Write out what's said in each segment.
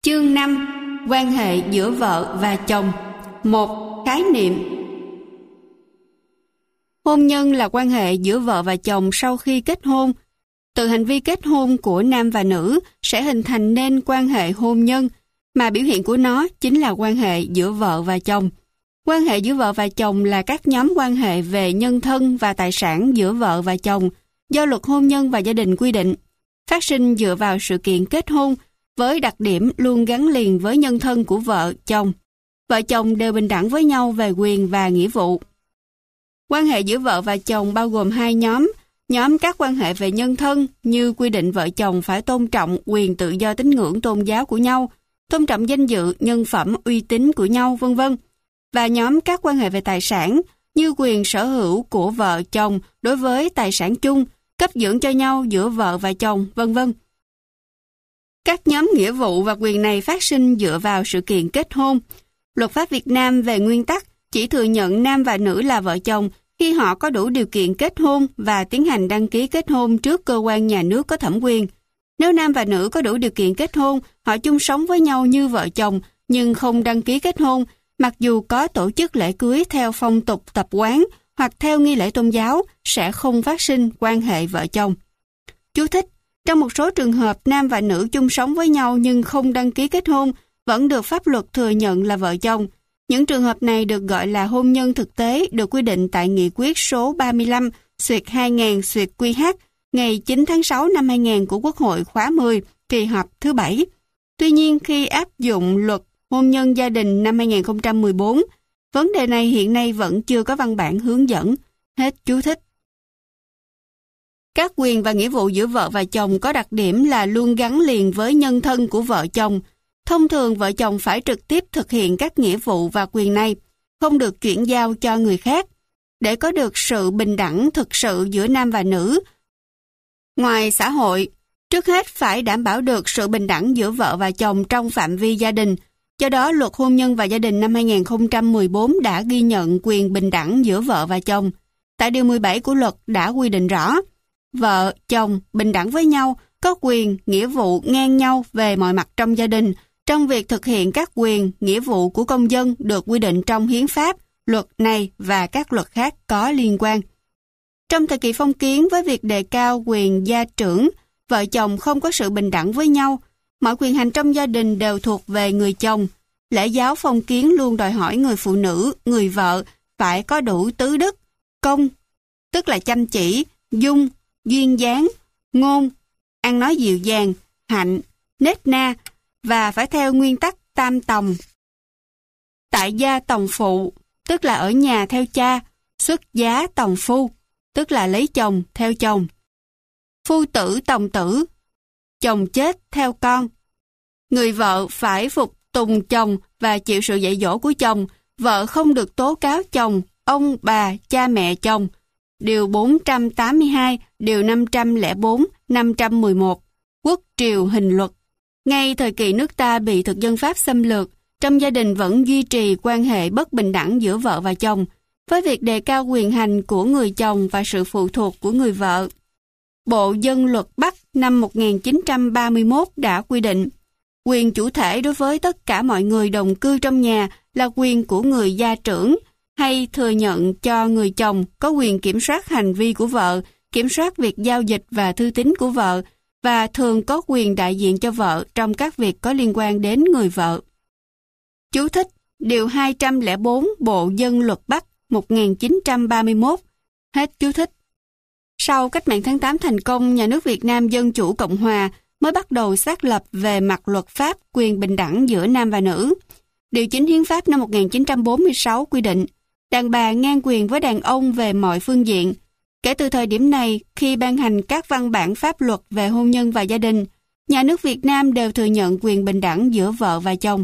Chương 5. Quan hệ giữa vợ và chồng. 1. Khái niệm. Hôn nhân là quan hệ giữa vợ và chồng sau khi kết hôn. Từ hành vi kết hôn của nam và nữ sẽ hình thành nên quan hệ hôn nhân, mà biểu hiện của nó chính là quan hệ giữa vợ và chồng. Quan hệ giữa vợ và chồng là các nhóm quan hệ về nhân thân và tài sản giữa vợ và chồng do luật hôn nhân và gia đình quy định, phát sinh dựa vào sự kiện kết hôn với đặc điểm luôn gắn liền với nhân thân của vợ, chồng. Vợ chồng đều bình đẳng với nhau về quyền và nghĩa vụ. Quan hệ giữa vợ và chồng bao gồm hai nhóm các quan hệ về nhân thân như quy định vợ chồng phải tôn trọng quyền tự do tín ngưỡng tôn giáo của nhau, tôn trọng danh dự, nhân phẩm, uy tín của nhau, v.v. Và nhóm các quan hệ về tài sản như quyền sở hữu của vợ chồng đối với tài sản chung, cấp dưỡng cho nhau giữa vợ và chồng, v.v. Các nhóm nghĩa vụ và quyền này phát sinh dựa vào sự kiện kết hôn. Luật pháp Việt Nam về nguyên tắc chỉ thừa nhận nam và nữ là vợ chồng khi họ có đủ điều kiện kết hôn và tiến hành đăng ký kết hôn trước cơ quan nhà nước có thẩm quyền. Nếu nam và nữ có đủ điều kiện kết hôn, họ chung sống với nhau như vợ chồng nhưng không đăng ký kết hôn, mặc dù có tổ chức lễ cưới theo phong tục tập quán hoặc theo nghi lễ tôn giáo, sẽ không phát sinh quan hệ vợ chồng. Chú thích: trong một số trường hợp, nam và nữ chung sống với nhau nhưng không đăng ký kết hôn, vẫn được pháp luật thừa nhận là vợ chồng. Những trường hợp này được gọi là hôn nhân thực tế, được quy định tại Nghị quyết số 35/2000/QH ngày 9 tháng 6 năm 2000 của Quốc hội khóa 10, kỳ họp thứ 7. Tuy nhiên, khi áp dụng luật hôn nhân gia đình năm 2014, vấn đề này hiện nay vẫn chưa có văn bản hướng dẫn. Hết chú thích. Các quyền và nghĩa vụ giữa vợ và chồng có đặc điểm là luôn gắn liền với nhân thân của vợ chồng. Thông thường, vợ chồng phải trực tiếp thực hiện các nghĩa vụ và quyền này, không được chuyển giao cho người khác. Để có được sự bình đẳng thực sự giữa nam và nữ, ngoài xã hội, trước hết phải đảm bảo được sự bình đẳng giữa vợ và chồng trong phạm vi gia đình. Do đó, luật hôn nhân và gia đình năm 2014 đã ghi nhận quyền bình đẳng giữa vợ và chồng. Tại điều 17 của luật đã quy định rõ, vợ, chồng bình đẳng với nhau, có quyền, nghĩa vụ ngang nhau về mọi mặt trong gia đình, trong việc thực hiện các quyền, nghĩa vụ của công dân được quy định trong hiến pháp, luật này và các luật khác có liên quan. Trong thời kỳ phong kiến, với việc đề cao quyền gia trưởng, vợ chồng không có sự bình đẳng với nhau. Mọi quyền hành trong gia đình đều thuộc về người chồng. Lễ giáo phong kiến luôn đòi hỏi người phụ nữ, người vợ phải có đủ tứ đức, công, tức là chăm chỉ, dung, duyên dáng, ngôn, ăn nói dịu dàng, hạnh, nết na, và phải theo nguyên tắc tam tòng. Tại gia tòng phụ, tức là ở nhà theo cha, xuất giá tòng phu, tức là lấy chồng theo chồng. Phu tử tòng tử, chồng chết theo con. Người vợ phải phục tùng chồng và chịu sự dạy dỗ của chồng, vợ không được tố cáo chồng, ông, bà, cha mẹ chồng. Điều 482, điều 504, 511, Quốc triều hình luật. Ngay thời kỳ nước ta bị thực dân Pháp xâm lược, trong gia đình vẫn duy trì quan hệ bất bình đẳng giữa vợ và chồng, với việc đề cao quyền hành của người chồng và sự phụ thuộc của người vợ. Bộ Dân luật Bắc năm 1931 đã quy định, quyền chủ thể đối với tất cả mọi người đồng cư trong nhà là quyền của người gia trưởng, hay thừa nhận cho người chồng có quyền kiểm soát hành vi của vợ, kiểm soát việc giao dịch và thư tín của vợ, và thường có quyền đại diện cho vợ trong các việc có liên quan đến người vợ. Chú thích: điều 204 Bộ Dân luật Bắc 1931. Hết chú thích. Sau cách mạng tháng 8 thành công, nhà nước Việt Nam Dân Chủ Cộng Hòa mới bắt đầu xác lập về mặt luật pháp quyền bình đẳng giữa nam và nữ. Điều 9 Hiến pháp năm 1946 quy định, đàn bà ngang quyền với đàn ông về mọi phương diện. Kể từ thời điểm này, khi ban hành các văn bản pháp luật về hôn nhân và gia đình, nhà nước Việt Nam đều thừa nhận quyền bình đẳng giữa vợ và chồng.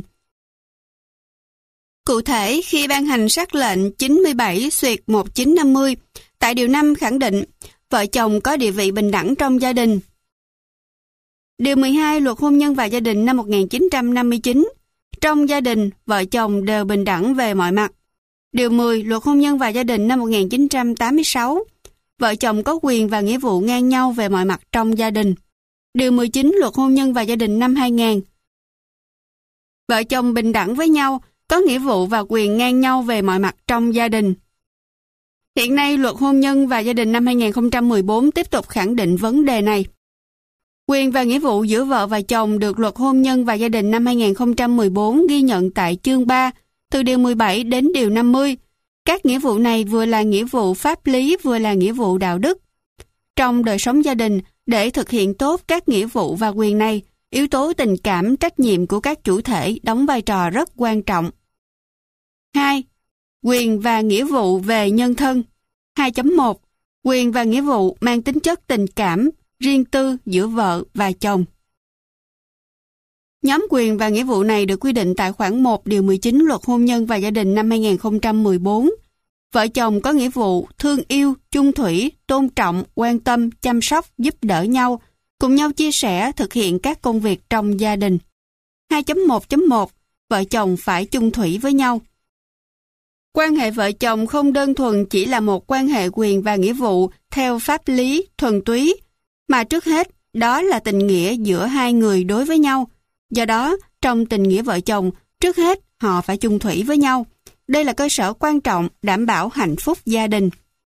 Cụ thể, khi ban hành sắc lệnh 97/1950, tại điều 5 khẳng định, vợ chồng có địa vị bình đẳng trong gia đình. Điều 12 Luật hôn nhân và gia đình năm 1959, trong gia đình, vợ chồng đều bình đẳng về mọi mặt. Điều 10 Luật hôn nhân và gia đình năm 1986, vợ chồng có quyền và nghĩa vụ ngang nhau về mọi mặt trong gia đình. Điều 19 Luật hôn nhân và gia đình năm 2000, Vợ chồng bình đẳng với nhau, có nghĩa vụ và quyền ngang nhau về mọi mặt trong gia đình. Hiện nay, Luật Hôn nhân và Gia đình năm 2014 tiếp tục khẳng định vấn đề này. Quyền và nghĩa vụ giữa vợ và chồng được Luật Hôn nhân và Gia đình năm 2014 ghi nhận tại chương 3, từ điều 17 đến điều 50. Các nghĩa vụ này vừa là nghĩa vụ pháp lý vừa là nghĩa vụ đạo đức. Trong đời sống gia đình, để thực hiện tốt các nghĩa vụ và quyền này, yếu tố tình cảm, trách nhiệm của các chủ thể đóng vai trò rất quan trọng. 2. Quyền và nghĩa vụ về nhân thân. 2.1. Quyền và nghĩa vụ mang tính chất tình cảm, riêng tư giữa vợ và chồng. Nhóm quyền và nghĩa vụ này được quy định tại khoản 1 điều 19 Luật Hôn nhân và Gia đình năm 2014. Vợ chồng có nghĩa vụ thương yêu, chung thủy, tôn trọng, quan tâm, chăm sóc, giúp đỡ nhau, cùng nhau chia sẻ, thực hiện các công việc trong gia đình. 2.1.1. Vợ chồng phải chung thủy với nhau. Quan hệ vợ chồng không đơn thuần chỉ là một quan hệ quyền và nghĩa vụ theo pháp lý thuần túy, mà trước hết đó là tình nghĩa giữa hai người đối với nhau. Do đó, trong tình nghĩa vợ chồng, trước hết họ phải chung thủy với nhau. Đây là cơ sở quan trọng đảm bảo hạnh phúc gia đình.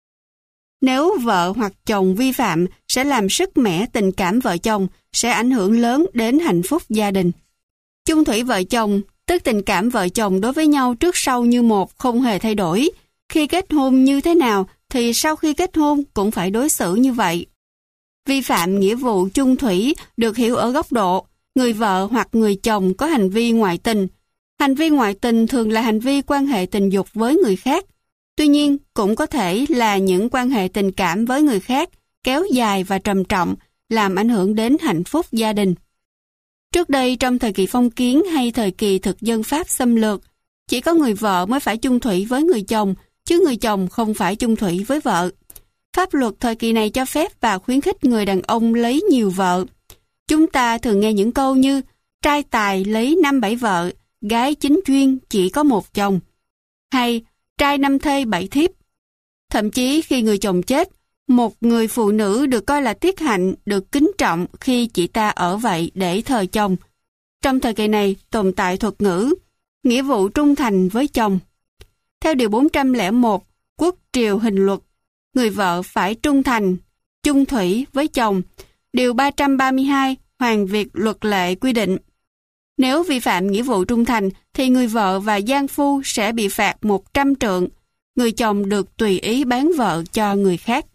Nếu vợ hoặc chồng vi phạm sẽ làm sứt mẻ tình cảm vợ chồng, sẽ ảnh hưởng lớn đến hạnh phúc gia đình. Chung thủy vợ chồng, tức tình cảm vợ chồng đối với nhau trước sau như một, không hề thay đổi. Khi kết hôn như thế nào thì sau khi kết hôn cũng phải đối xử như vậy. Vi phạm nghĩa vụ chung thủy được hiểu ở góc độ người vợ hoặc người chồng có hành vi ngoại tình. Hành vi ngoại tình thường là hành vi quan hệ tình dục với người khác. Tuy nhiên, cũng có thể là những quan hệ tình cảm với người khác kéo dài và trầm trọng, làm ảnh hưởng đến hạnh phúc gia đình. Trước đây, trong thời kỳ phong kiến hay thời kỳ thực dân Pháp xâm lược, chỉ có người vợ mới phải chung thủy với người chồng, chứ người chồng không phải chung thủy với vợ. Pháp luật thời kỳ này cho phép và khuyến khích người đàn ông lấy nhiều vợ. Chúng ta thường nghe những câu như trai tài lấy 5-7 vợ, gái chính chuyên chỉ có một chồng, hay trai 5 thê 7 thiếp. Thậm chí khi người chồng chết, một người phụ nữ được coi là tiết hạnh, được kính trọng khi chị ta ở vậy để thờ chồng. Trong thời kỳ này tồn tại thuật ngữ nghĩa vụ trung thành với chồng. Theo điều 401 Quốc triều hình luật, người vợ phải trung thành, chung thủy với chồng. Điều 332 Hoàng Việt luật lệ quy định, nếu vi phạm nghĩa vụ trung thành thì người vợ và giang phu sẽ bị phạt 100 trượng, người chồng được tùy ý bán vợ cho người khác.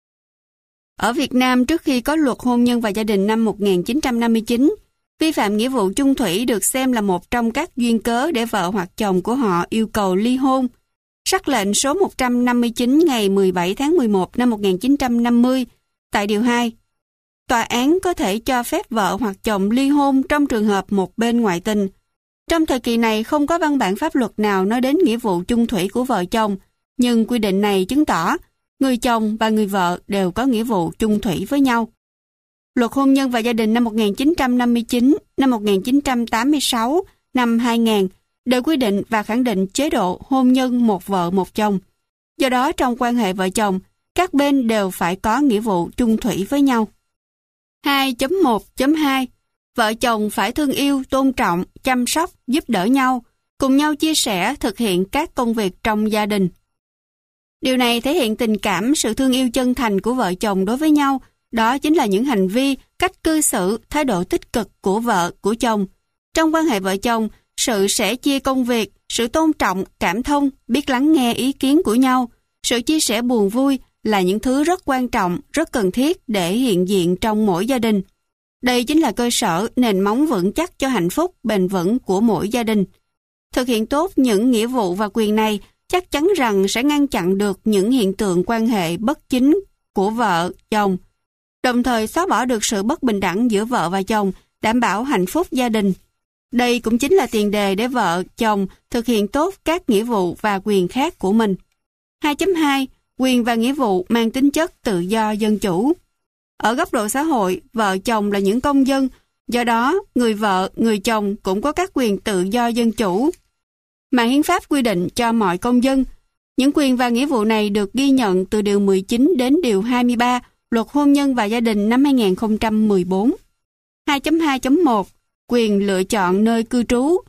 Ở Việt Nam, trước khi có Luật Hôn nhân và Gia đình năm 1959, vi phạm nghĩa vụ chung thủy được xem là một trong các duyên cớ để vợ hoặc chồng của họ yêu cầu ly hôn. Sắc lệnh số 159 ngày 17 tháng 11 năm 1950, tại điều 2, tòa án có thể cho phép vợ hoặc chồng ly hôn trong trường hợp một bên ngoại tình. Trong thời kỳ này không có văn bản pháp luật nào nói đến nghĩa vụ chung thủy của vợ chồng, nhưng quy định này chứng tỏ người chồng và người vợ đều có nghĩa vụ chung thủy với nhau. Luật Hôn nhân và Gia đình năm 1959, năm 1986, năm 2000 đều quy định và khẳng định chế độ hôn nhân một vợ một chồng. Do đó trong quan hệ vợ chồng, các bên đều phải có nghĩa vụ chung thủy với nhau. 2.1.2 Vợ chồng phải thương yêu, tôn trọng, chăm sóc, giúp đỡ nhau, cùng nhau chia sẻ, thực hiện các công việc trong gia đình. Điều này thể hiện tình cảm, sự thương yêu chân thành của vợ chồng đối với nhau. Đó chính là những hành vi, cách cư xử, thái độ tích cực của vợ, của chồng. Trong quan hệ vợ chồng, sự sẻ chia công việc, sự tôn trọng, cảm thông, biết lắng nghe ý kiến của nhau, sự chia sẻ buồn vui là những thứ rất quan trọng, rất cần thiết để hiện diện trong mỗi gia đình. Đây chính là cơ sở, nền móng vững chắc cho hạnh phúc, bền vững của mỗi gia đình. Thực hiện tốt những nghĩa vụ và quyền này chắc chắn rằng sẽ ngăn chặn được những hiện tượng quan hệ bất chính của vợ, chồng, đồng thời xóa bỏ được sự bất bình đẳng giữa vợ và chồng, đảm bảo hạnh phúc gia đình. Đây cũng chính là tiền đề để vợ, chồng thực hiện tốt các nghĩa vụ và quyền khác của mình. 2.2 Quyền và nghĩa vụ mang tính chất tự do dân chủ. Ở góc độ xã hội, vợ chồng là những công dân, do đó người vợ, người chồng cũng có các quyền tự do dân chủ mà hiến pháp quy định cho mọi công dân. Những quyền và nghĩa vụ này được ghi nhận từ điều 19 đến điều 23 Luật Hôn nhân và Gia đình năm 2014. 2.2.1 Quyền lựa chọn nơi cư trú.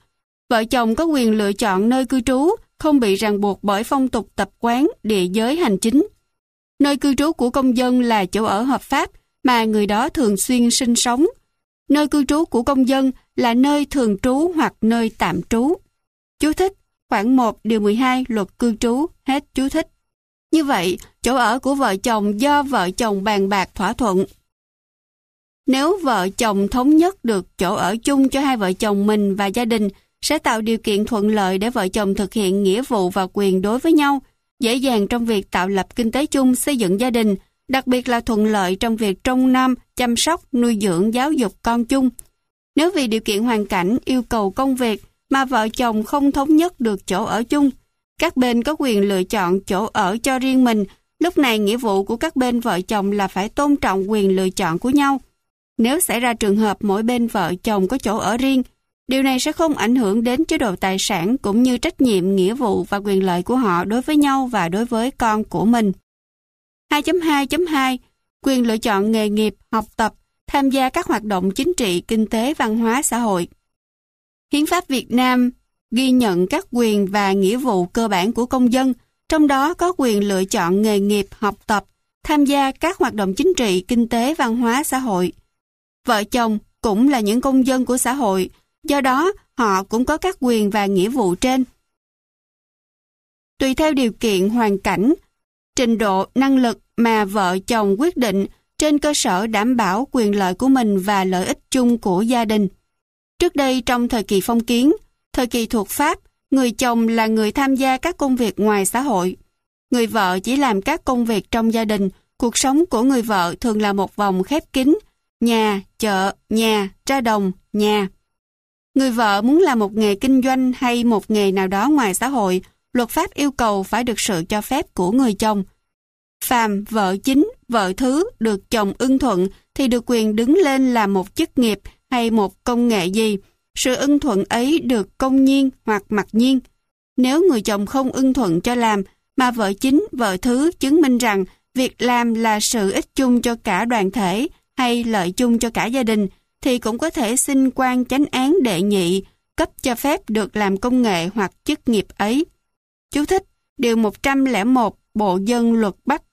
Vợ chồng có quyền lựa chọn nơi cư trú, không bị ràng buộc bởi phong tục tập quán, địa giới hành chính. Nơi cư trú của công dân là chỗ ở hợp pháp mà người đó thường xuyên sinh sống. Nơi cư trú của công dân là nơi thường trú hoặc nơi tạm trú. Chú thích, khoản 1 điều 12 luật cư trú, hết chú thích. Như vậy, chỗ ở của vợ chồng do vợ chồng bàn bạc thỏa thuận. Nếu vợ chồng thống nhất được chỗ ở chung cho hai vợ chồng mình và gia đình, sẽ tạo điều kiện thuận lợi để vợ chồng thực hiện nghĩa vụ và quyền đối với nhau, dễ dàng trong việc tạo lập kinh tế chung, xây dựng gia đình, đặc biệt là thuận lợi trong việc trông nom, chăm sóc, nuôi dưỡng, giáo dục con chung. Nếu vì điều kiện hoàn cảnh, yêu cầu công việc mà vợ chồng không thống nhất được chỗ ở chung, các bên có quyền lựa chọn chỗ ở cho riêng mình, lúc này nghĩa vụ của các bên vợ chồng là phải tôn trọng quyền lựa chọn của nhau. Nếu xảy ra trường hợp mỗi bên vợ chồng có chỗ ở riêng, điều này sẽ không ảnh hưởng đến chế độ tài sản cũng như trách nhiệm, nghĩa vụ và quyền lợi của họ đối với nhau và đối với con của mình. 2.2.2 Quyền lựa chọn nghề nghiệp, học tập, tham gia các hoạt động chính trị, kinh tế, văn hóa, xã hội. Hiến pháp Việt Nam ghi nhận các quyền và nghĩa vụ cơ bản của công dân, trong đó có quyền lựa chọn nghề nghiệp, học tập, tham gia các hoạt động chính trị, kinh tế, văn hóa, xã hội. Vợ chồng cũng là những công dân của xã hội, do đó họ cũng có các quyền và nghĩa vụ trên. Tùy theo điều kiện hoàn cảnh, trình độ, năng lực mà vợ chồng quyết định trên cơ sở đảm bảo quyền lợi của mình và lợi ích chung của gia đình. Trước đây trong thời kỳ phong kiến, thời kỳ thuộc Pháp, người chồng là người tham gia các công việc ngoài xã hội. Người vợ chỉ làm các công việc trong gia đình. Cuộc sống của người vợ thường là một vòng khép kín, nhà, chợ, nhà, ra đồng, nhà. Người vợ muốn làm một nghề kinh doanh hay một nghề nào đó ngoài xã hội, luật pháp yêu cầu phải được sự cho phép của người chồng. Phàm vợ chính, vợ thứ được chồng ưng thuận thì được quyền đứng lên làm một chức nghiệp hay một công nghệ gì. Sự ưng thuận ấy được công nhiên hoặc mặc nhiên. Nếu người chồng không ưng thuận cho làm, mà vợ chính, vợ thứ chứng minh rằng việc làm là sự ích chung cho cả đoàn thể hay lợi chung cho cả gia đình, thì cũng có thể xin quan chánh án đệ nhị cấp cho phép được làm công nghệ hoặc chức nghiệp ấy. Chú thích, điều 101 Bộ Dân Luật Bắc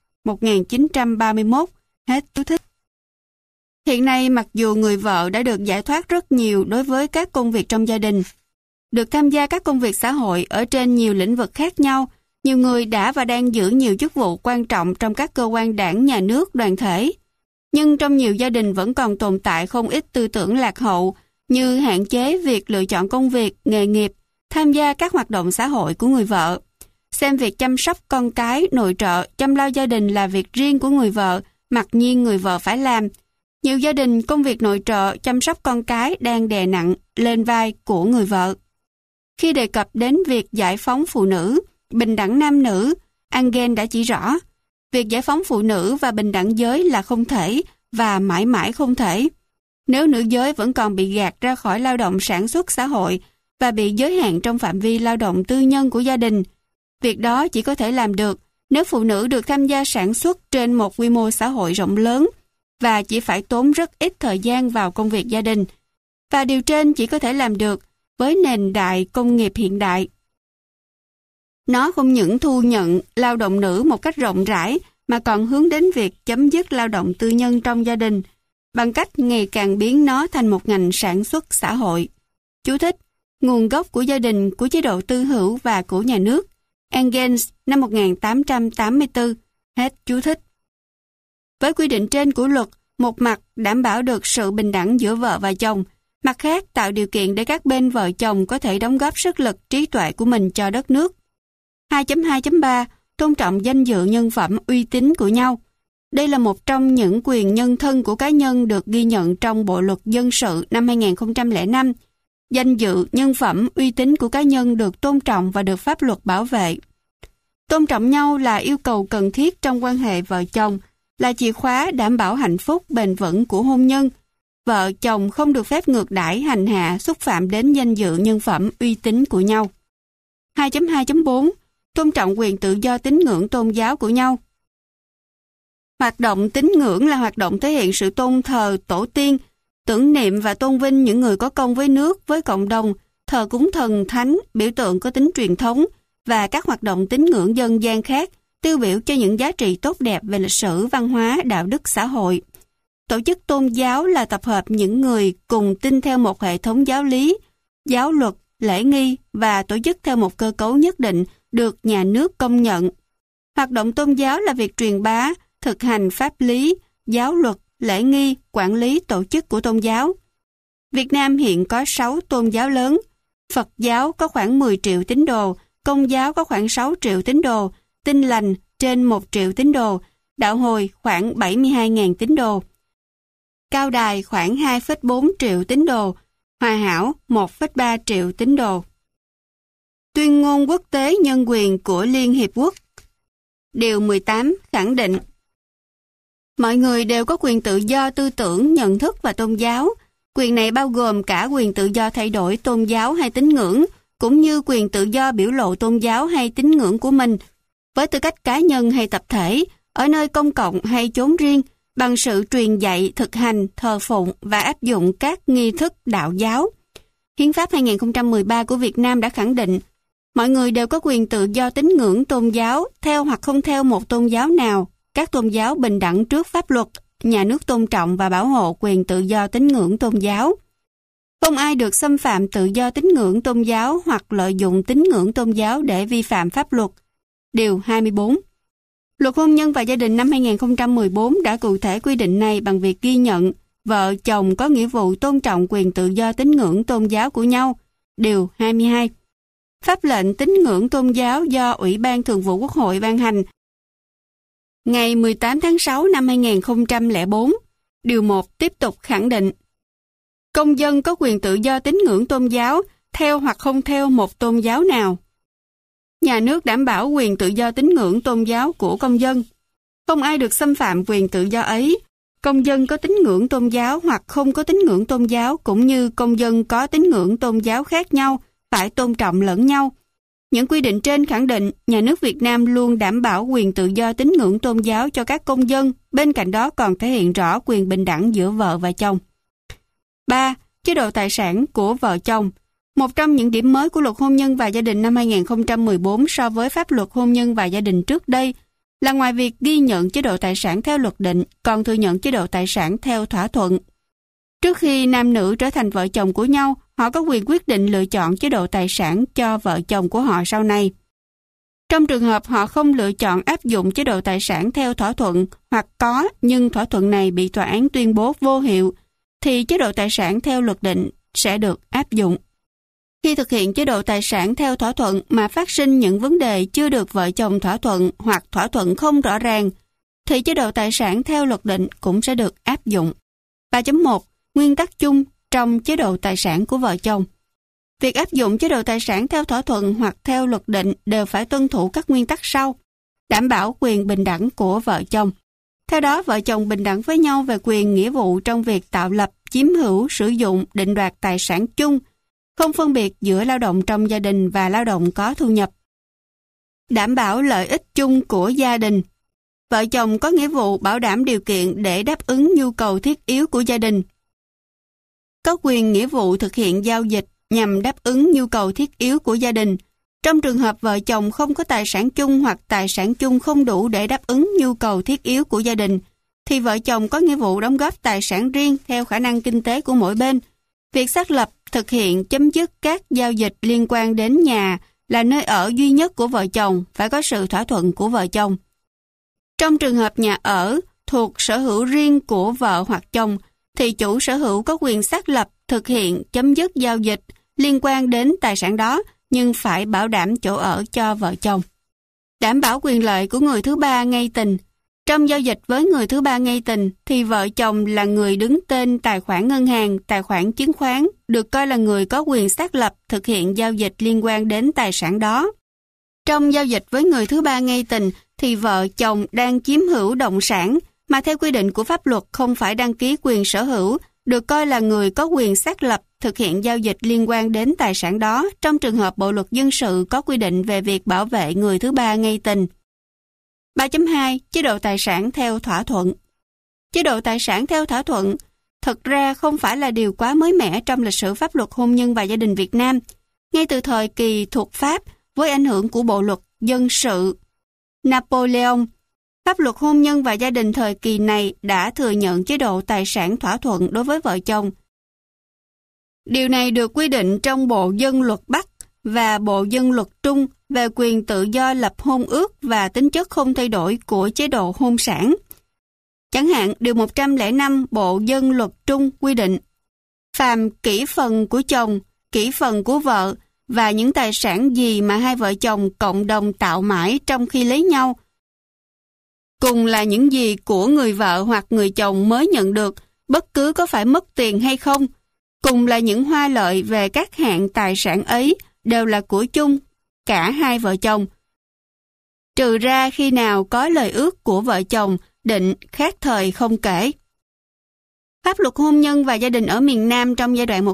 1931, hết chú thích. Hiện nay mặc dù người vợ đã được giải thoát rất nhiều đối với các công việc trong gia đình, được tham gia các công việc xã hội ở trên nhiều lĩnh vực khác nhau, nhiều người đã và đang giữ nhiều chức vụ quan trọng trong các cơ quan đảng, nhà nước, đoàn thể. Nhưng trong nhiều gia đình vẫn còn tồn tại không ít tư tưởng lạc hậu như hạn chế việc lựa chọn công việc, nghề nghiệp, tham gia các hoạt động xã hội của người vợ. Xem việc chăm sóc con cái, nội trợ, chăm lo gia đình là việc riêng của người vợ, mặc nhiên người vợ phải làm. Nhiều gia đình công việc nội trợ, chăm sóc con cái đang đè nặng lên vai của người vợ. Khi đề cập đến việc giải phóng phụ nữ, bình đẳng nam nữ, Engel đã chỉ rõ, việc giải phóng phụ nữ và bình đẳng giới là không thể và mãi mãi không thể. Nếu nữ giới vẫn còn bị gạt ra khỏi lao động sản xuất xã hội và bị giới hạn trong phạm vi lao động tư nhân của gia đình, việc đó chỉ có thể làm được nếu phụ nữ được tham gia sản xuất trên một quy mô xã hội rộng lớn và chỉ phải tốn rất ít thời gian vào công việc gia đình. Và điều trên chỉ có thể làm được với nền đại công nghiệp hiện đại. Nó không những thu nhận lao động nữ một cách rộng rãi mà còn hướng đến việc chấm dứt lao động tư nhân trong gia đình bằng cách ngày càng biến nó thành một ngành sản xuất xã hội. Chú thích, nguồn gốc của gia đình, của chế độ tư hữu và của nhà nước. Engels năm 1884, hết chú thích. Với quy định trên của luật, một mặt đảm bảo được sự bình đẳng giữa vợ và chồng, mặt khác tạo điều kiện để các bên vợ chồng có thể đóng góp sức lực trí tuệ của mình cho đất nước. 2.2.3 Tôn trọng danh dự nhân phẩm uy tín của nhau. Đây là một trong những quyền nhân thân của cá nhân được ghi nhận trong Bộ Luật Dân sự năm 2005. Danh dự, nhân phẩm, uy tín của cá nhân được tôn trọng và được pháp luật bảo vệ. Tôn trọng nhau là yêu cầu cần thiết trong quan hệ vợ chồng, là chìa khóa đảm bảo hạnh phúc bền vững của hôn nhân. Vợ chồng không được phép ngược đãi, hành hạ, xúc phạm đến danh dự, nhân phẩm, uy tín của nhau. 2.2.4 Tôn trọng quyền tự do tín ngưỡng tôn giáo của nhau. Hoạt động tín ngưỡng là hoạt động thể hiện sự tôn thờ tổ tiên, tưởng niệm và tôn vinh những người có công với nước, với cộng đồng, thờ cúng thần thánh, biểu tượng có tính truyền thống và các hoạt động tín ngưỡng dân gian khác, tiêu biểu cho những giá trị tốt đẹp về lịch sử, văn hóa, đạo đức, xã hội. Tổ chức tôn giáo là tập hợp những người cùng tin theo một hệ thống giáo lý, giáo luật, lễ nghi và tổ chức theo một cơ cấu nhất định được nhà nước công nhận. Hoạt động tôn giáo là việc truyền bá, thực hành pháp lý, giáo luật, lễ nghi, quản lý tổ chức của tôn giáo. Việt Nam hiện có 6 tôn giáo lớn. Phật giáo có khoảng 10 triệu tín đồ, Công giáo có khoảng 6 triệu tín đồ, Tin lành trên 1 triệu tín đồ, Đạo hồi khoảng 72.000 tín đồ, Cao đài khoảng 2,4 triệu tín đồ, Hòa hảo 1,3 triệu tín đồ. Tuyên ngôn quốc tế nhân quyền của Liên Hiệp Quốc. Điều 18 khẳng định mọi người đều có quyền tự do tư tưởng, nhận thức và tôn giáo. Quyền này bao gồm cả quyền tự do thay đổi tôn giáo hay tín ngưỡng, cũng như quyền tự do biểu lộ tôn giáo hay tín ngưỡng của mình, với tư cách cá nhân hay tập thể, ở nơi công cộng hay chốn riêng, bằng sự truyền dạy, thực hành, thờ phụng và áp dụng các nghi thức đạo giáo. Hiến pháp 2013 của Việt Nam đã khẳng định mọi người đều có quyền tự do tín ngưỡng tôn giáo, theo hoặc không theo một tôn giáo nào. Các tôn giáo bình đẳng trước pháp luật, nhà nước tôn trọng và bảo hộ quyền tự do tín ngưỡng tôn giáo. Không ai được xâm phạm tự do tín ngưỡng tôn giáo hoặc lợi dụng tín ngưỡng tôn giáo để vi phạm pháp luật. Điều 24. Luật hôn nhân và gia đình năm 2014 đã cụ thể quy định này bằng việc ghi nhận vợ chồng có nghĩa vụ tôn trọng quyền tự do tín ngưỡng tôn giáo của nhau. Điều 22. Pháp lệnh tín ngưỡng tôn giáo do Ủy ban Thường vụ Quốc hội ban hành ngày 18 tháng 6 năm 2004. Điều 1 tiếp tục khẳng định công dân có quyền tự do tín ngưỡng tôn giáo theo hoặc không theo một tôn giáo nào. Nhà nước đảm bảo quyền tự do tín ngưỡng tôn giáo của công dân. Không ai được xâm phạm quyền tự do ấy. Công dân có tín ngưỡng tôn giáo hoặc không có tín ngưỡng tôn giáo cũng như công dân có tín ngưỡng tôn giáo khác nhau phải tôn trọng lẫn nhau. Những quy định trên khẳng định nhà nước Việt Nam luôn đảm bảo quyền tự do tín ngưỡng tôn giáo cho các công dân, bên cạnh đó còn thể hiện rõ quyền bình đẳng giữa vợ và chồng. 3. Chế độ tài sản của vợ chồng. Một trong những điểm mới của luật hôn nhân và gia đình năm 2014 so với pháp luật hôn nhân và gia đình trước đây là ngoài việc ghi nhận chế độ tài sản theo luật định, còn thừa nhận chế độ tài sản theo thỏa thuận. Trước khi nam nữ trở thành vợ chồng của nhau, họ có quyền quyết định lựa chọn chế độ tài sản cho vợ chồng của họ sau này. Trong trường hợp họ không lựa chọn áp dụng chế độ tài sản theo thỏa thuận hoặc có nhưng thỏa thuận này bị tòa án tuyên bố vô hiệu, thì chế độ tài sản theo luật định sẽ được áp dụng. Khi thực hiện chế độ tài sản theo thỏa thuận mà phát sinh những vấn đề chưa được vợ chồng thỏa thuận hoặc thỏa thuận không rõ ràng, thì chế độ tài sản theo luật định cũng sẽ được áp dụng. 3.1. Nguyên tắc chung trong chế độ tài sản của vợ chồng. Việc áp dụng chế độ tài sản theo thỏa thuận hoặc theo luật định đều phải tuân thủ các nguyên tắc sau. Đảm bảo quyền bình đẳng của vợ chồng. Theo đó, vợ chồng bình đẳng với nhau về quyền nghĩa vụ trong việc tạo lập, chiếm hữu, sử dụng, định đoạt tài sản chung, không phân biệt giữa lao động trong gia đình và lao động có thu nhập. Đảm bảo lợi ích chung của gia đình. Vợ chồng có nghĩa vụ bảo đảm điều kiện để đáp ứng nhu cầu thiết yếu của gia đình. Có quyền nghĩa vụ thực hiện giao dịch nhằm đáp ứng nhu cầu thiết yếu của gia đình. Trong trường hợp vợ chồng không có tài sản chung hoặc tài sản chung không đủ để đáp ứng nhu cầu thiết yếu của gia đình, thì vợ chồng có nghĩa vụ đóng góp tài sản riêng theo khả năng kinh tế của mỗi bên. Việc xác lập, thực hiện, chấm dứt các giao dịch liên quan đến nhà là nơi ở duy nhất của vợ chồng, phải có sự thỏa thuận của vợ chồng. Trong trường hợp nhà ở thuộc sở hữu riêng của vợ hoặc chồng, thì chủ sở hữu có quyền xác lập, thực hiện, chấm dứt giao dịch liên quan đến tài sản đó, nhưng phải bảo đảm chỗ ở cho vợ chồng. Đảm bảo quyền lợi của người thứ ba ngay tình. Trong giao dịch với người thứ ba ngay tình, thì vợ chồng là người đứng tên tài khoản ngân hàng, tài khoản chứng khoán, được coi là người có quyền xác lập, thực hiện giao dịch liên quan đến tài sản đó. Trong giao dịch với người thứ ba ngay tình, thì vợ chồng đang chiếm hữu động sản, mà theo quy định của pháp luật không phải đăng ký quyền sở hữu, được coi là người có quyền xác lập, thực hiện giao dịch liên quan đến tài sản đó, trong trường hợp Bộ luật dân sự có quy định về việc bảo vệ người thứ ba ngay tình. 3.2. Chế độ tài sản theo thỏa thuận. Chế độ tài sản theo thỏa thuận thực ra không phải là điều quá mới mẻ trong lịch sử pháp luật hôn nhân và gia đình Việt Nam. Ngay từ thời kỳ thuộc Pháp, với ảnh hưởng của bộ luật dân sự Napoleon, pháp luật hôn nhân và gia đình thời kỳ này đã thừa nhận chế độ tài sản thỏa thuận đối với vợ chồng. Điều này được quy định trong Bộ Dân luật Bắc và Bộ Dân luật Trung về quyền tự do lập hôn ước và tính chất không thay đổi của chế độ hôn sản. Chẳng hạn, Điều 105 Bộ Dân luật Trung quy định phàm kỷ phần của chồng, kỷ phần của vợ và những tài sản gì mà hai vợ chồng cộng đồng tạo mãi trong khi lấy nhau, cùng là những gì của người vợ hoặc người chồng mới nhận được, bất cứ có phải mất tiền hay không, cùng là những hoa lợi về các hạng tài sản ấy, đều là của chung cả hai vợ chồng. Trừ ra khi nào có lời ước của vợ chồng định khác thời không kể. Pháp luật hôn nhân và gia đình ở miền Nam trong giai đoạn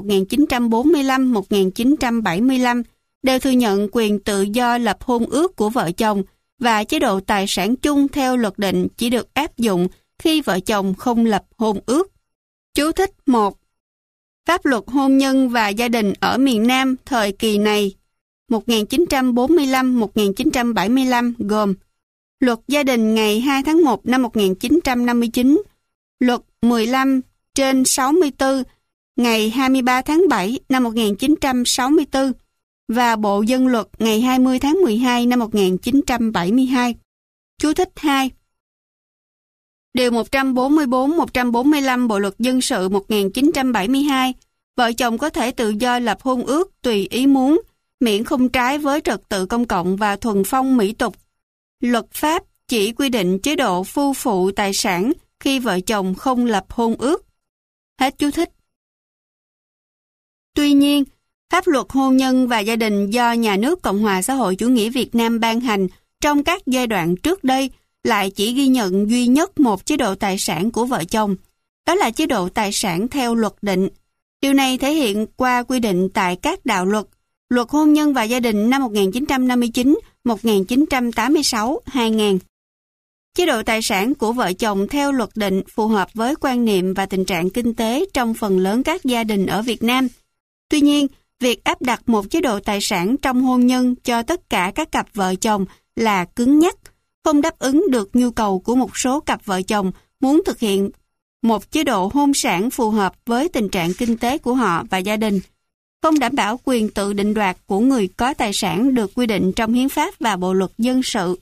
1945-1975 đều thừa nhận quyền tự do lập hôn ước của vợ chồng và chế độ tài sản chung theo luật định chỉ được áp dụng khi vợ chồng không lập hôn ước. Chú thích 1. Pháp luật hôn nhân và gia đình ở miền Nam thời kỳ này 1945-1975 gồm Luật Gia đình ngày 2 tháng 1 năm 1959, Luật 15/64 ngày 23 tháng 7 năm 1964 và Bộ Dân luật ngày 20 tháng 12 năm 1972. Chú thích 2. Điều 144-145 Bộ Luật Dân sự 1972, vợ chồng có thể tự do lập hôn ước tùy ý muốn, miễn không trái với trật tự công cộng và thuần phong mỹ tục. Luật pháp chỉ quy định chế độ phu phụ tài sản khi vợ chồng không lập hôn ước. Hết chú thích. Tuy nhiên, pháp luật hôn nhân và gia đình do Nhà nước Cộng hòa xã hội chủ nghĩa Việt Nam ban hành trong các giai đoạn trước đây lại chỉ ghi nhận duy nhất một chế độ tài sản của vợ chồng, đó là chế độ tài sản theo luật định. Điều này thể hiện qua quy định tại các đạo luật, Luật hôn nhân và gia đình năm 1959, 1986, 2000. Chế độ tài sản của vợ chồng theo luật định phù hợp với quan niệm và tình trạng kinh tế trong phần lớn các gia đình ở Việt Nam. Tuy nhiên, việc áp đặt một chế độ tài sản trong hôn nhân cho tất cả các cặp vợ chồng là cứng nhắc, không đáp ứng được nhu cầu của một số cặp vợ chồng muốn thực hiện một chế độ hôn sản phù hợp với tình trạng kinh tế của họ và gia đình, không đảm bảo quyền tự định đoạt của người có tài sản được quy định trong hiến pháp và bộ luật dân sự.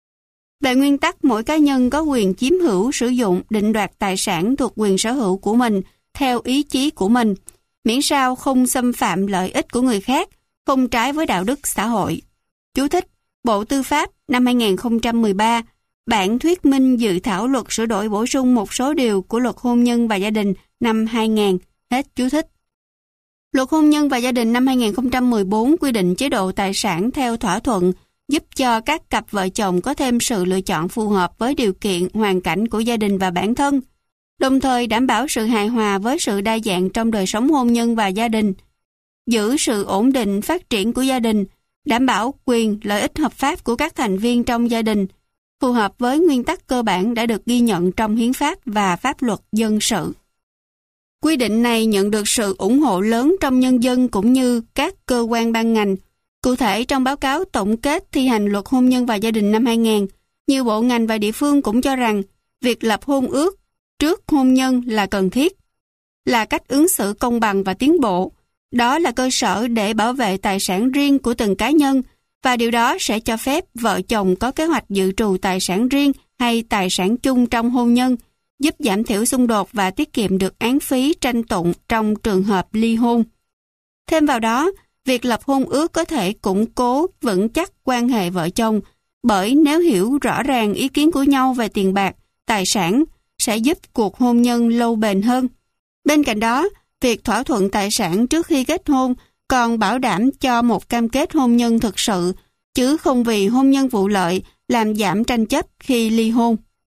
Về nguyên tắc, mỗi cá nhân có quyền chiếm hữu, sử dụng, định đoạt tài sản thuộc quyền sở hữu của mình theo ý chí của mình, miễn sao không xâm phạm lợi ích của người khác, không trái với đạo đức xã hội. Chú thích: Bộ Tư pháp năm 2013, bản thuyết minh dự thảo luật sửa đổi bổ sung một số điều của Luật hôn nhân và gia đình năm 2000. Hết chú thích. Luật hôn nhân và gia đình năm 2014 quy định chế độ tài sản theo thỏa thuận, giúp cho các cặp vợ chồng có thêm sự lựa chọn phù hợp với điều kiện, hoàn cảnh của gia đình và bản thân, đồng thời đảm bảo sự hài hòa với sự đa dạng trong đời sống hôn nhân và gia đình, giữ sự ổn định phát triển của gia đình, đảm bảo quyền lợi ích hợp pháp của các thành viên trong gia đình, phù hợp với nguyên tắc cơ bản đã được ghi nhận trong hiến pháp và pháp luật dân sự. Quy định này nhận được sự ủng hộ lớn trong nhân dân cũng như các cơ quan ban ngành. Cụ thể, trong báo cáo tổng kết thi hành Luật hôn nhân và gia đình năm 2000, nhiều bộ ngành và địa phương cũng cho rằng việc lập hôn ước trước hôn nhân là cần thiết, là cách ứng xử công bằng và tiến bộ. Đó là cơ sở để bảo vệ tài sản riêng của từng cá nhân, và điều đó sẽ cho phép vợ chồng có kế hoạch dự trù tài sản riêng hay tài sản chung trong hôn nhân, giúp giảm thiểu xung đột và tiết kiệm được án phí tranh tụng trong trường hợp ly hôn. Thêm vào đó, việc lập hôn ước có thể củng cố vững chắc quan hệ vợ chồng, bởi nếu hiểu rõ ràng ý kiến của nhau về tiền bạc, tài sản, sẽ giúp cuộc hôn nhân lâu bền hơn. Bên cạnh đó, việc thỏa thuận tài sản trước khi kết hôn còn bảo đảm cho một cam kết hôn nhân thực sự, chứ không vì hôn nhân vụ lợi làm giảm tranh chấp khi ly hôn.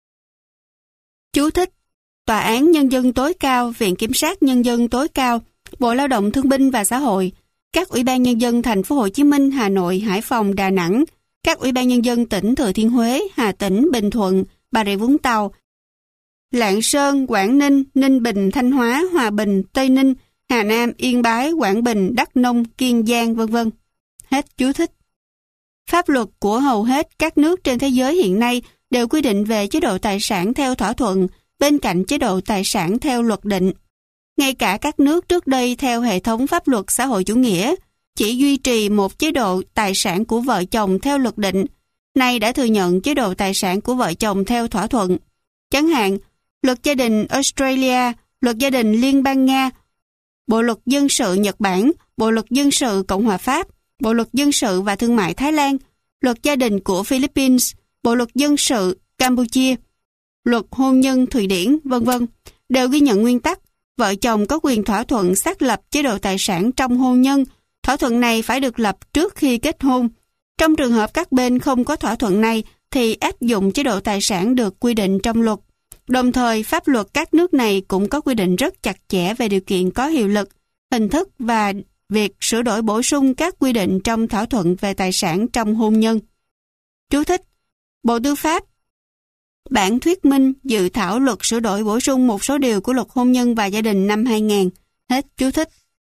Chú thích: Tòa án Nhân dân tối cao, Viện Kiểm sát Nhân dân tối cao, Bộ Lao động Thương binh và Xã hội, các Ủy ban Nhân dân thành phố Hồ Chí Minh, Hà Nội, Hải Phòng, Đà Nẵng, các Ủy ban Nhân dân tỉnh Thừa Thiên Huế, Hà Tĩnh, Bình Thuận, Bà Rịa Vũng Tàu, Lạng Sơn, Quảng Ninh, Ninh Bình, Thanh Hóa, Hòa Bình, Tây Ninh, Hà Nam, Yên Bái, Quảng Bình, Đắk Nông, Kiên Giang, v.v. Hết chú thích. Pháp luật của hầu hết các nước trên thế giới hiện nay đều quy định về chế độ tài sản theo thỏa thuận, bên cạnh chế độ tài sản theo luật định. Ngay cả các nước trước đây theo hệ thống pháp luật xã hội chủ nghĩa, chỉ duy trì một chế độ tài sản của vợ chồng theo luật định, nay đã thừa nhận chế độ tài sản của vợ chồng theo thỏa thuận. Chẳng hạn, luật gia đình Australia, luật gia đình Liên bang Nga, Bộ luật dân sự Nhật Bản, Bộ luật dân sự Cộng hòa Pháp, Bộ luật dân sự và thương mại Thái Lan, luật gia đình của Philippines, Bộ luật dân sự Campuchia, luật hôn nhân Thụy Điển, v.v. đều ghi nhận nguyên tắc vợ chồng có quyền thỏa thuận xác lập chế độ tài sản trong hôn nhân. Thỏa thuận này phải được lập trước khi kết hôn. Trong trường hợp các bên không có thỏa thuận này thì áp dụng chế độ tài sản được quy định trong luật. Đồng thời, pháp luật các nước này cũng có quy định rất chặt chẽ về điều kiện có hiệu lực, hình thức và việc sửa đổi bổ sung các quy định trong thỏa thuận về tài sản trong hôn nhân. Chú thích: Bộ Tư pháp bản thuyết minh dự thảo luật sửa đổi bổ sung một số điều của luật hôn nhân và gia đình năm 2000. Hết chú thích.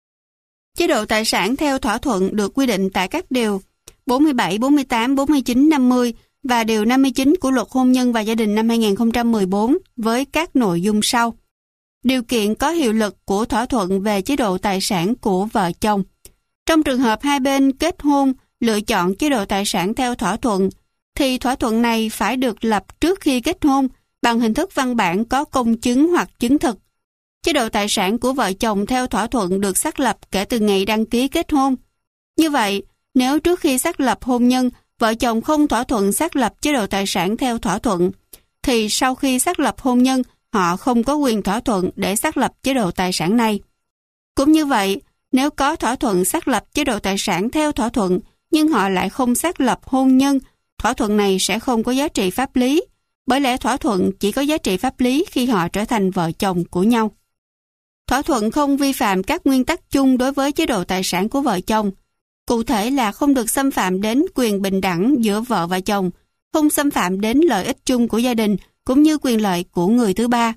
Chế độ tài sản theo thỏa thuận được quy định tại các điều 47, 48, 49, 50 và điều 59 của luật hôn nhân và gia đình năm 2014 với các nội dung sau. Điều kiện có hiệu lực của thỏa thuận về chế độ tài sản của vợ chồng. Trong trường hợp hai bên kết hôn lựa chọn chế độ tài sản theo thỏa thuận, thì thỏa thuận này phải được lập trước khi kết hôn bằng hình thức văn bản có công chứng hoặc chứng thực. Chế độ tài sản của vợ chồng theo thỏa thuận được xác lập kể từ ngày đăng ký kết hôn. Như vậy, nếu trước khi xác lập hôn nhân, vợ chồng không thỏa thuận xác lập chế độ tài sản theo thỏa thuận, thì sau khi xác lập hôn nhân, họ không có quyền thỏa thuận để xác lập chế độ tài sản này. Cũng như vậy, nếu có thỏa thuận xác lập chế độ tài sản theo thỏa thuận, nhưng họ lại không xác lập hôn nhân, thỏa thuận này sẽ không có giá trị pháp lý, bởi lẽ thỏa thuận chỉ có giá trị pháp lý khi họ trở thành vợ chồng của nhau. Thỏa thuận không vi phạm các nguyên tắc chung đối với chế độ tài sản của vợ chồng. Cụ thể là không được xâm phạm đến quyền bình đẳng giữa vợ và chồng, không xâm phạm đến lợi ích chung của gia đình, cũng như quyền lợi của người thứ ba.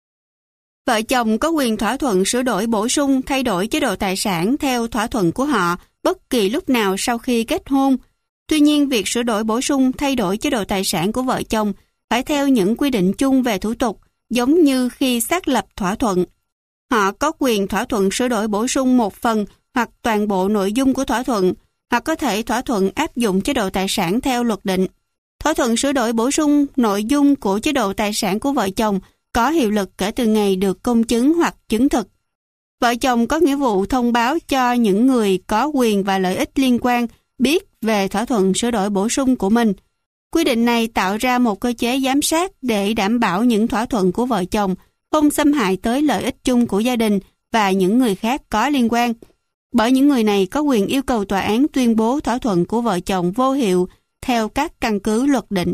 Vợ chồng có quyền thỏa thuận sửa đổi bổ sung, thay đổi chế độ tài sản theo thỏa thuận của họ bất kỳ lúc nào sau khi kết hôn. Tuy nhiên, việc sửa đổi bổ sung, thay đổi chế độ tài sản của vợ chồng phải theo những quy định chung về thủ tục, giống như khi xác lập thỏa thuận. Họ có quyền thỏa thuận sửa đổi bổ sung một phần hoặc toàn bộ nội dung của thỏa thuận, hoặc có thể thỏa thuận áp dụng chế độ tài sản theo luật định. Thỏa thuận sửa đổi bổ sung nội dung của chế độ tài sản của vợ chồng có hiệu lực kể từ ngày được công chứng hoặc chứng thực. Vợ chồng có nghĩa vụ thông báo cho những người có quyền và lợi ích liên quan biết về thỏa thuận sửa đổi bổ sung của mình. Quy định này tạo ra một cơ chế giám sát để đảm bảo những thỏa thuận của vợ chồng không xâm hại tới lợi ích chung của gia đình và những người khác có liên quan. Bởi những người này có quyền yêu cầu tòa án tuyên bố thỏa thuận của vợ chồng vô hiệu theo các căn cứ luật định.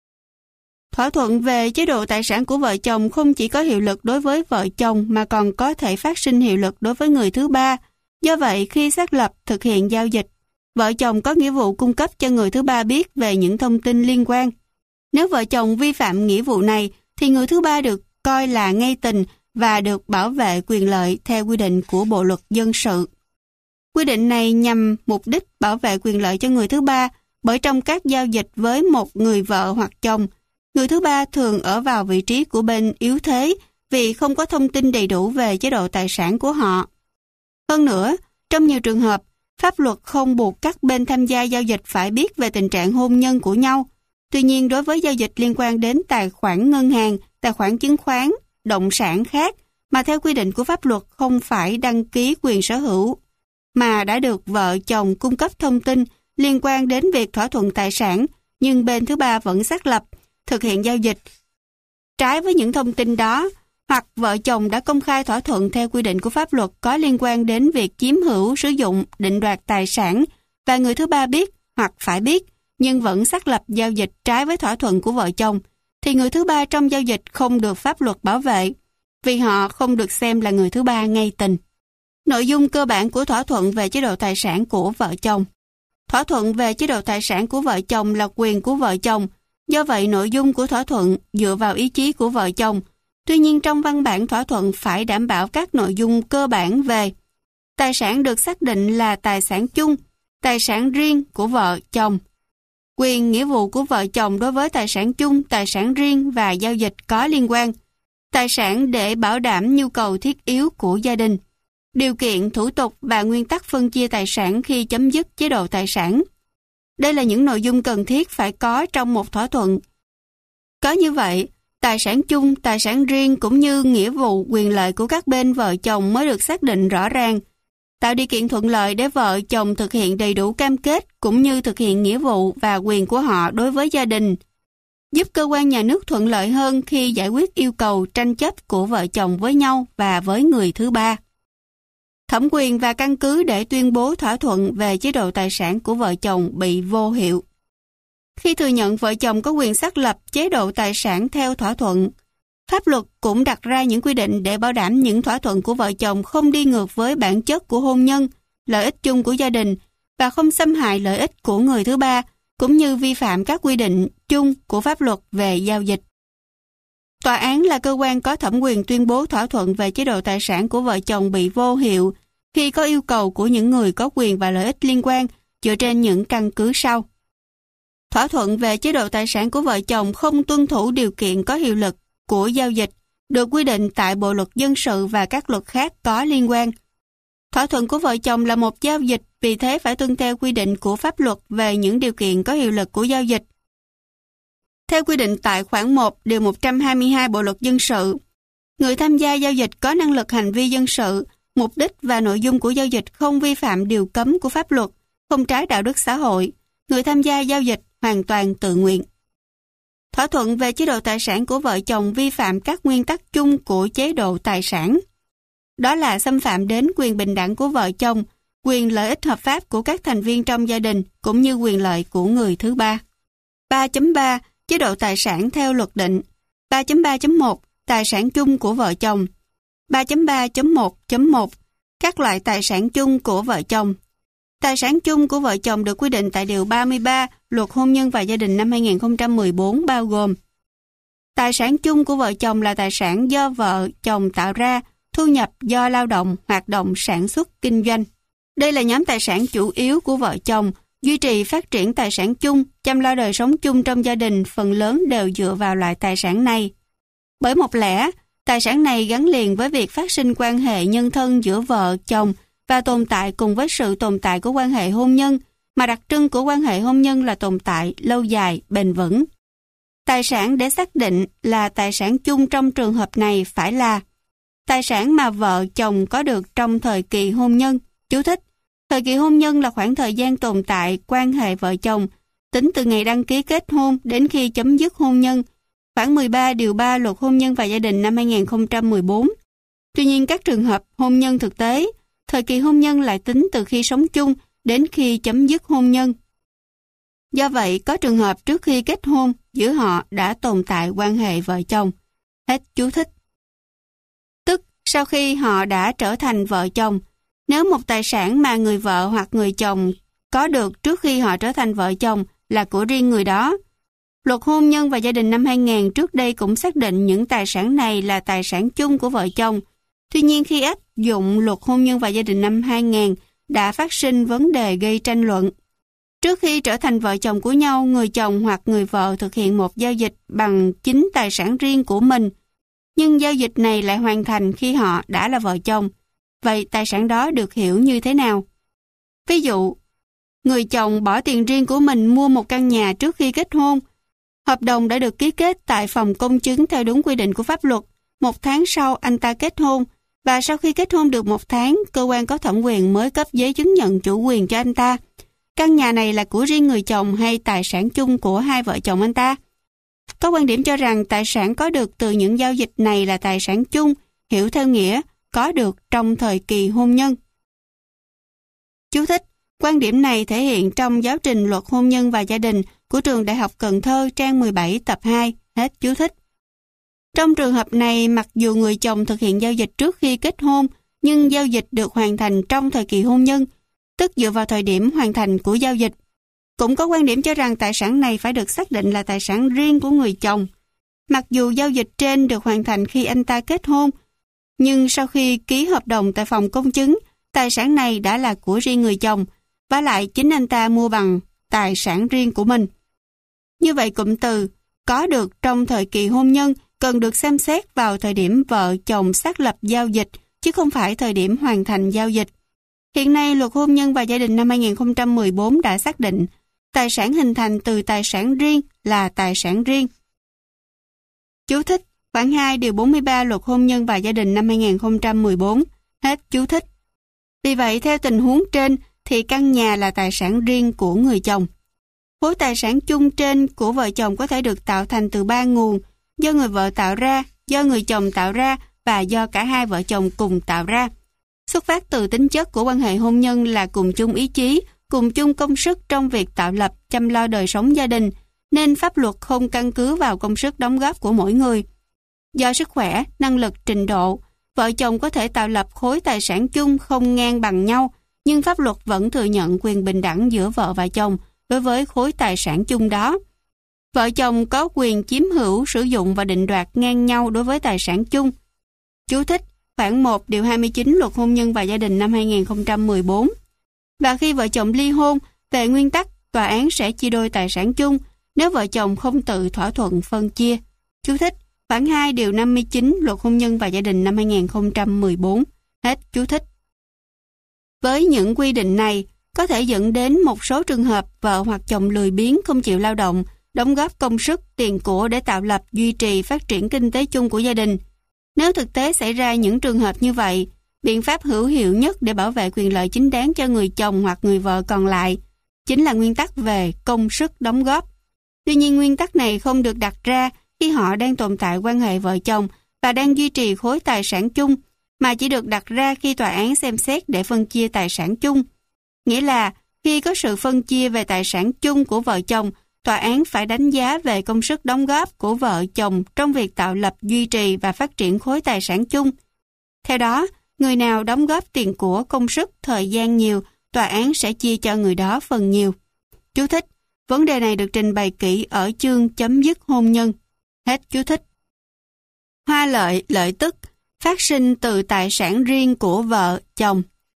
Thỏa thuận về chế độ tài sản của vợ chồng không chỉ có hiệu lực đối với vợ chồng mà còn có thể phát sinh hiệu lực đối với người thứ ba. Do vậy, khi xác lập thực hiện giao dịch, vợ chồng có nghĩa vụ cung cấp cho người thứ ba biết về những thông tin liên quan. Nếu vợ chồng vi phạm nghĩa vụ này, thì người thứ ba được coi là ngây tình và được bảo vệ quyền lợi theo quy định của Bộ luật dân sự. Quy định này nhằm mục đích bảo vệ quyền lợi cho người thứ ba, bởi trong các giao dịch với một người vợ hoặc chồng, người thứ ba thường ở vào vị trí của bên yếu thế vì không có thông tin đầy đủ về chế độ tài sản của họ. Hơn nữa, trong nhiều trường hợp, pháp luật không buộc các bên tham gia giao dịch phải biết về tình trạng hôn nhân của nhau. Tuy nhiên, đối với giao dịch liên quan đến tài khoản ngân hàng, tài khoản chứng khoán, động sản khác mà theo quy định của pháp luật không phải đăng ký quyền sở hữu, mà đã được vợ chồng cung cấp thông tin liên quan đến việc thỏa thuận tài sản, nhưng bên thứ ba vẫn xác lập, thực hiện giao dịch trái với những thông tin đó, hoặc vợ chồng đã công khai thỏa thuận theo quy định của pháp luật có liên quan đến việc chiếm hữu, sử dụng, định đoạt tài sản, và người thứ ba biết hoặc phải biết, nhưng vẫn xác lập giao dịch trái với thỏa thuận của vợ chồng, thì người thứ ba trong giao dịch không được pháp luật bảo vệ, vì họ không được xem là người thứ ba ngây tình. Nội dung cơ bản của thỏa thuận về chế độ tài sản của vợ chồng. Thỏa thuận về chế độ tài sản của vợ chồng là quyền của vợ chồng. Do vậy, nội dung của thỏa thuận dựa vào ý chí của vợ chồng. Tuy nhiên trong văn bản thỏa thuận phải đảm bảo các nội dung cơ bản về tài sản được xác định là tài sản chung, tài sản riêng của vợ chồng, quyền nghĩa vụ của vợ chồng đối với tài sản chung, tài sản riêng và giao dịch có liên quan, tài sản để bảo đảm nhu cầu thiết yếu của gia đình, điều kiện, thủ tục và nguyên tắc phân chia tài sản khi chấm dứt chế độ tài sản. Đây là những nội dung cần thiết phải có trong một thỏa thuận. Có như vậy, tài sản chung, tài sản riêng cũng như nghĩa vụ, quyền lợi của các bên vợ chồng mới được xác định rõ ràng, tạo điều kiện thuận lợi để vợ chồng thực hiện đầy đủ cam kết cũng như thực hiện nghĩa vụ và quyền của họ đối với gia đình, giúp cơ quan nhà nước thuận lợi hơn khi giải quyết yêu cầu tranh chấp của vợ chồng với nhau và với người thứ ba. Thẩm quyền và căn cứ để tuyên bố thỏa thuận về chế độ tài sản của vợ chồng bị vô hiệu. Khi thừa nhận vợ chồng có quyền xác lập chế độ tài sản theo thỏa thuận, pháp luật cũng đặt ra những quy định để bảo đảm những thỏa thuận của vợ chồng không đi ngược với bản chất của hôn nhân, lợi ích chung của gia đình và không xâm hại lợi ích của người thứ ba, cũng như vi phạm các quy định chung của pháp luật về giao dịch. Tòa án là cơ quan có thẩm quyền tuyên bố thỏa thuận về chế độ tài sản của vợ chồng bị vô hiệu khi có yêu cầu của những người có quyền và lợi ích liên quan dựa trên những căn cứ sau. Thỏa thuận về chế độ tài sản của vợ chồng không tuân thủ điều kiện có hiệu lực của giao dịch được quy định tại Bộ luật dân sự và các luật khác có liên quan. Thỏa thuận của vợ chồng là một giao dịch, vì thế phải tuân theo quy định của pháp luật về những điều kiện có hiệu lực của giao dịch. Theo quy định tại khoản 1 điều 122 Bộ luật dân sự, người tham gia giao dịch có năng lực hành vi dân sự, mục đích và nội dung của giao dịch không vi phạm điều cấm của pháp luật, không trái đạo đức xã hội. Người tham gia giao dịch hoàn toàn tự nguyện. Thỏa thuận về chế độ tài sản của vợ chồng vi phạm các nguyên tắc chung của chế độ tài sản. Đó là xâm phạm đến quyền bình đẳng của vợ chồng, quyền lợi ích hợp pháp của các thành viên trong gia đình, cũng như quyền lợi của người thứ ba. 3.3 Chế độ tài sản theo luật định. 3.3.1 Tài sản chung của vợ chồng. 3.3.1.1 Các loại tài sản chung của vợ chồng. Tài sản chung của vợ chồng được quy định tại Điều 33 Luật Hôn nhân và Gia đình năm 2014 bao gồm: tài sản chung của vợ chồng là tài sản do vợ chồng tạo ra, thu nhập do lao động, hoạt động sản xuất, kinh doanh. Đây là nhóm tài sản chủ yếu của vợ chồng, duy trì phát triển tài sản chung, chăm lo đời sống chung trong gia đình phần lớn đều dựa vào loại tài sản này. Bởi một lẽ, tài sản này gắn liền với việc phát sinh quan hệ nhân thân giữa vợ chồng và tồn tại cùng với sự tồn tại của quan hệ hôn nhân, mà đặc trưng của quan hệ hôn nhân là tồn tại lâu dài, bền vững. Tài sản để xác định là tài sản chung trong trường hợp này phải là tài sản mà vợ chồng có được trong thời kỳ hôn nhân. Chú thích: thời kỳ hôn nhân là khoảng thời gian tồn tại quan hệ vợ chồng, tính từ ngày đăng ký kết hôn đến khi chấm dứt hôn nhân. Khoảng 13 điều 3 Luật Hôn nhân và Gia đình năm 2014. Tuy nhiên các trường hợp hôn nhân thực tế, thời kỳ hôn nhân lại tính từ khi sống chung đến khi chấm dứt hôn nhân. Do vậy, có trường hợp trước khi kết hôn, giữa họ đã tồn tại quan hệ vợ chồng. Hết chú thích. Tức, sau khi họ đã trở thành vợ chồng, nếu một tài sản mà người vợ hoặc người chồng có được trước khi họ trở thành vợ chồng là của riêng người đó. Luật Hôn nhân và Gia đình năm 2000 trước đây cũng xác định những tài sản này là tài sản chung của vợ chồng. Tuy nhiên khi áp dụng Luật Hôn nhân và Gia đình năm 2000 đã phát sinh vấn đề gây tranh luận. Trước khi trở thành vợ chồng của nhau, người chồng hoặc người vợ thực hiện một giao dịch bằng chính tài sản riêng của mình. Nhưng giao dịch này lại hoàn thành khi họ đã là vợ chồng. Vậy tài sản đó được hiểu như thế nào? Ví dụ, người chồng bỏ tiền riêng của mình mua một căn nhà trước khi kết hôn. Hợp đồng đã được ký kết tại phòng công chứng theo đúng quy định của pháp luật. 1 tháng sau anh ta kết hôn, và sau khi kết hôn được 1 tháng, cơ quan có thẩm quyền mới cấp giấy chứng nhận chủ quyền cho anh ta. Căn nhà này là của riêng người chồng hay tài sản chung của hai vợ chồng anh ta? Có quan điểm cho rằng tài sản có được từ những giao dịch này là tài sản chung, hiểu theo nghĩa có được trong thời kỳ hôn nhân. Chú thích: quan điểm này thể hiện trong giáo trình Luật Hôn nhân và Gia đình của Trường Đại học Cần Thơ trang 17 tập 2. Hết chú thích. Trong trường hợp này, mặc dù người chồng thực hiện giao dịch trước khi kết hôn, nhưng giao dịch được hoàn thành trong thời kỳ hôn nhân, tức dựa vào thời điểm hoàn thành của giao dịch. Cũng có quan điểm cho rằng tài sản này phải được xác định là tài sản riêng của người chồng. Mặc dù giao dịch trên được hoàn thành khi anh ta kết hôn, nhưng sau khi ký hợp đồng tại phòng công chứng, tài sản này đã là của riêng người chồng, vả lại chính anh ta mua bằng tài sản riêng của mình. Như vậy cụm từ có được trong thời kỳ hôn nhân cần được xem xét vào thời điểm vợ chồng xác lập giao dịch, chứ không phải thời điểm hoàn thành giao dịch. Hiện nay, Luật Hôn nhân và Gia đình năm 2014 đã xác định tài sản hình thành từ tài sản riêng là tài sản riêng. Chú thích khoản 2 điều 43 Luật Hôn nhân và Gia đình năm 2014. Hết chú thích. Vì vậy, theo tình huống trên thì căn nhà là tài sản riêng của người chồng. Khối tài sản chung trên của vợ chồng có thể được tạo thành từ 3 nguồn, do người vợ tạo ra, do người chồng tạo ra và do cả hai vợ chồng cùng tạo ra. Xuất phát từ tính chất của quan hệ hôn nhân là cùng chung ý chí, cùng chung công sức trong việc tạo lập, chăm lo đời sống gia đình, nên pháp luật không căn cứ vào công sức đóng góp của mỗi người. Do sức khỏe, năng lực, trình độ, vợ chồng có thể tạo lập khối tài sản chung không ngang bằng nhau, nhưng pháp luật vẫn thừa nhận quyền bình đẳng giữa vợ và chồng đối với khối tài sản chung đó. Vợ chồng có quyền chiếm hữu, sử dụng và định đoạt ngang nhau đối với tài sản chung. Chú thích khoản 1 điều 29 Luật Hôn nhân và Gia đình năm 2014. Và khi vợ chồng ly hôn, về nguyên tắc, tòa án sẽ chia đôi tài sản chung nếu vợ chồng không tự thỏa thuận phân chia. Chú thích khoản 2 điều 59 Luật Hôn nhân và Gia đình năm 2014. Hết chú thích. Với những quy định này, có thể dẫn đến một số trường hợp vợ hoặc chồng lười biếng không chịu lao động, đóng góp công sức, tiền của để tạo lập, duy trì, phát triển kinh tế chung của gia đình. Nếu thực tế xảy ra những trường hợp như vậy, biện pháp hữu hiệu nhất để bảo vệ quyền lợi chính đáng cho người chồng hoặc người vợ còn lại chính là nguyên tắc về công sức đóng góp. Tuy nhiên, nguyên tắc này không được đặt ra khi họ đang tồn tại quan hệ vợ chồng và đang duy trì khối tài sản chung, mà chỉ được đặt ra khi tòa án xem xét để phân chia tài sản chung. Nghĩa là, khi có sự phân chia về tài sản chung của vợ chồng, tòa án phải đánh giá về công sức đóng góp của vợ chồng trong việc tạo lập, duy trì và phát triển khối tài sản chung. Theo đó, người nào đóng góp tiền của, công sức, thời gian nhiều, tòa án sẽ chia cho người đó phần nhiều. Chú thích, vấn đề này được trình bày kỹ ở chương chấm dứt hôn nhân. Hết chú thích. Hoa lợi, lợi tức phát sinh từ tài sản riêng của vợ, chồng.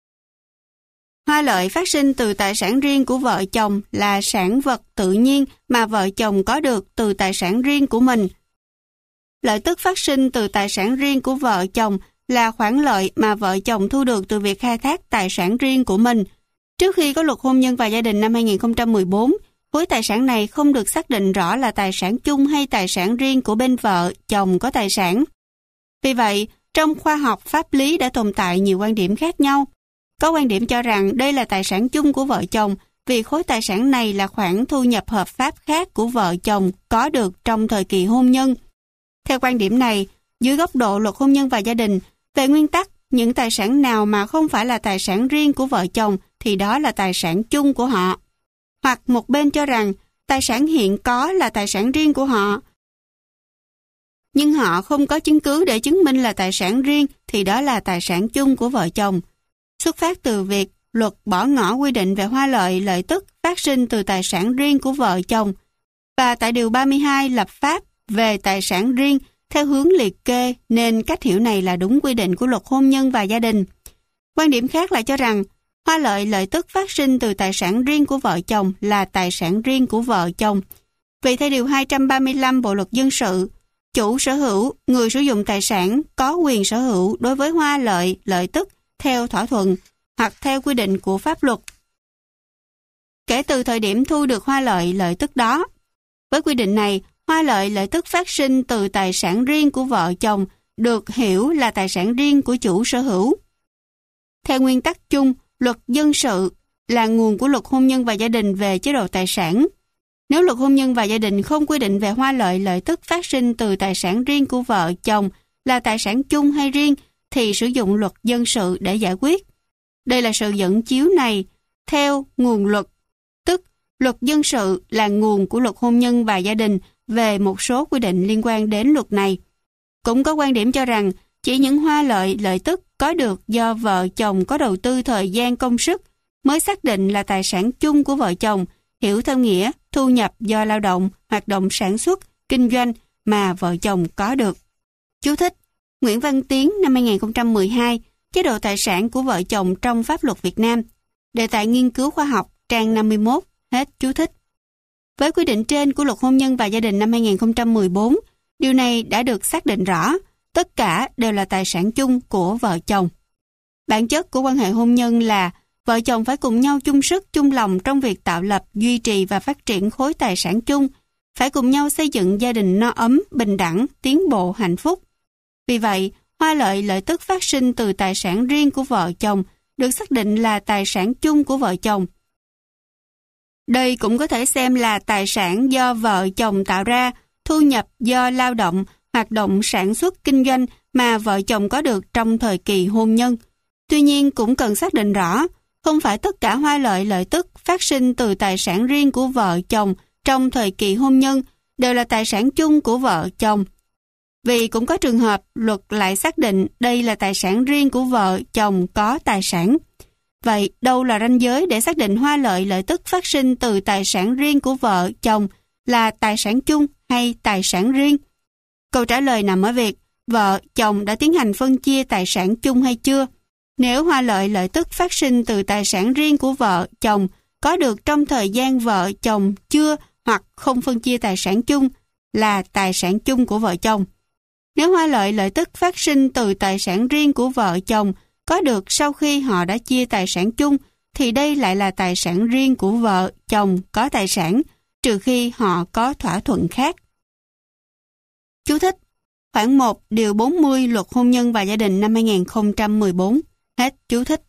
Hoa lợi phát sinh từ tài sản riêng của vợ chồng là sản vật tự nhiên mà vợ chồng có được từ tài sản riêng của mình. Lợi tức phát sinh từ tài sản riêng của vợ chồng là khoản lợi mà vợ chồng thu được từ việc khai thác tài sản riêng của mình. Trước khi có Luật Hôn nhân và Gia đình năm 2014, khối tài sản này không được xác định rõ là tài sản chung hay tài sản riêng của bên vợ, chồng có tài sản. Vì vậy, trong khoa học pháp lý đã tồn tại nhiều quan điểm khác nhau. Có quan điểm cho rằng đây là tài sản chung của vợ chồng vì khối tài sản này là khoản thu nhập hợp pháp khác của vợ chồng có được trong thời kỳ hôn nhân. Theo quan điểm này, dưới góc độ Luật Hôn nhân và Gia đình, về nguyên tắc, những tài sản nào mà không phải là tài sản riêng của vợ chồng thì đó là tài sản chung của họ. Hoặc một bên cho rằng tài sản hiện có là tài sản riêng của họ, nhưng họ không có chứng cứ để chứng minh là tài sản riêng thì đó là tài sản chung của vợ chồng. Xuất phát từ việc luật bỏ ngỏ quy định về hoa lợi, lợi tức phát sinh từ tài sản riêng của vợ chồng, và tại điều 32 lập pháp về tài sản riêng theo hướng liệt kê, nên cách hiểu này là đúng quy định của Luật Hôn nhân và Gia đình. Quan điểm khác lại cho rằng hoa lợi, lợi tức phát sinh từ tài sản riêng của vợ chồng là tài sản riêng của vợ chồng. Vì theo điều 235 Bộ Luật Dân sự, chủ sở hữu, người sử dụng tài sản có quyền sở hữu đối với hoa lợi, lợi tức theo thỏa thuận hoặc theo quy định của pháp luật kể từ thời điểm thu được hoa lợi, lợi tức đó. Với quy định này, hoa lợi, lợi tức phát sinh từ tài sản riêng của vợ chồng được hiểu là tài sản riêng của chủ sở hữu. Theo nguyên tắc chung, Luật Dân sự là nguồn của Luật Hôn nhân và Gia đình về chế độ tài sản. Nếu Luật Hôn nhân và Gia đình không quy định về hoa lợi, lợi tức phát sinh từ tài sản riêng của vợ chồng là tài sản chung hay riêng, thì sử dụng Luật Dân sự để giải quyết. Đây là sự dẫn chiếu này theo nguồn luật, tức Luật Dân sự là nguồn của Luật Hôn nhân và Gia đình về một số quy định liên quan đến luật này. Cũng có quan điểm cho rằng chỉ những hoa lợi, lợi tức có được do vợ chồng có đầu tư thời gian, công sức mới xác định là tài sản chung của vợ chồng, hiểu theo nghĩa thu nhập do lao động, hoạt động sản xuất, kinh doanh mà vợ chồng có được. Chú thích: Nguyễn Văn Tiến năm 2012, chế độ tài sản của vợ chồng trong pháp luật Việt Nam. Đề tài nghiên cứu khoa học, trang 51, hết chú thích. Với quy định trên của Luật Hôn nhân và Gia đình năm 2014, điều này đã được xác định rõ, tất cả đều là tài sản chung của vợ chồng. Bản chất của quan hệ hôn nhân là vợ chồng phải cùng nhau chung sức, chung lòng trong việc tạo lập, duy trì và phát triển khối tài sản chung, phải cùng nhau xây dựng gia đình no ấm, bình đẳng, tiến bộ, hạnh phúc. Vì vậy, hoa lợi lợi tức phát sinh từ tài sản riêng của vợ chồng được xác định là tài sản chung của vợ chồng. Đây cũng có thể xem là tài sản do vợ chồng tạo ra, thu nhập do lao động, hoạt động sản xuất kinh doanh mà vợ chồng có được trong thời kỳ hôn nhân. Tuy nhiên cũng cần xác định rõ, không phải tất cả hoa lợi lợi tức phát sinh từ tài sản riêng của vợ chồng trong thời kỳ hôn nhân đều là tài sản chung của vợ chồng. Vì cũng có trường hợp luật lại xác định đây là tài sản riêng của vợ chồng có tài sản. Vậy đâu là ranh giới để xác định hoa lợi lợi tức phát sinh từ tài sản riêng của vợ chồng là tài sản chung hay tài sản riêng? Câu trả lời nằm ở việc vợ chồng đã tiến hành phân chia tài sản chung hay chưa. Nếu hoa lợi lợi tức phát sinh từ tài sản riêng của vợ chồng có được trong thời gian vợ chồng chưa hoặc không phân chia tài sản chung là tài sản chung của vợ chồng. Nếu hoa lợi lợi tức phát sinh từ tài sản riêng của vợ chồng có được sau khi họ đã chia tài sản chung thì đây lại là tài sản riêng của vợ chồng có tài sản, trừ khi họ có thỏa thuận khác. Chú thích: Khoản 1 điều 40 Luật Hôn nhân và Gia đình năm 2014. Hết chú thích.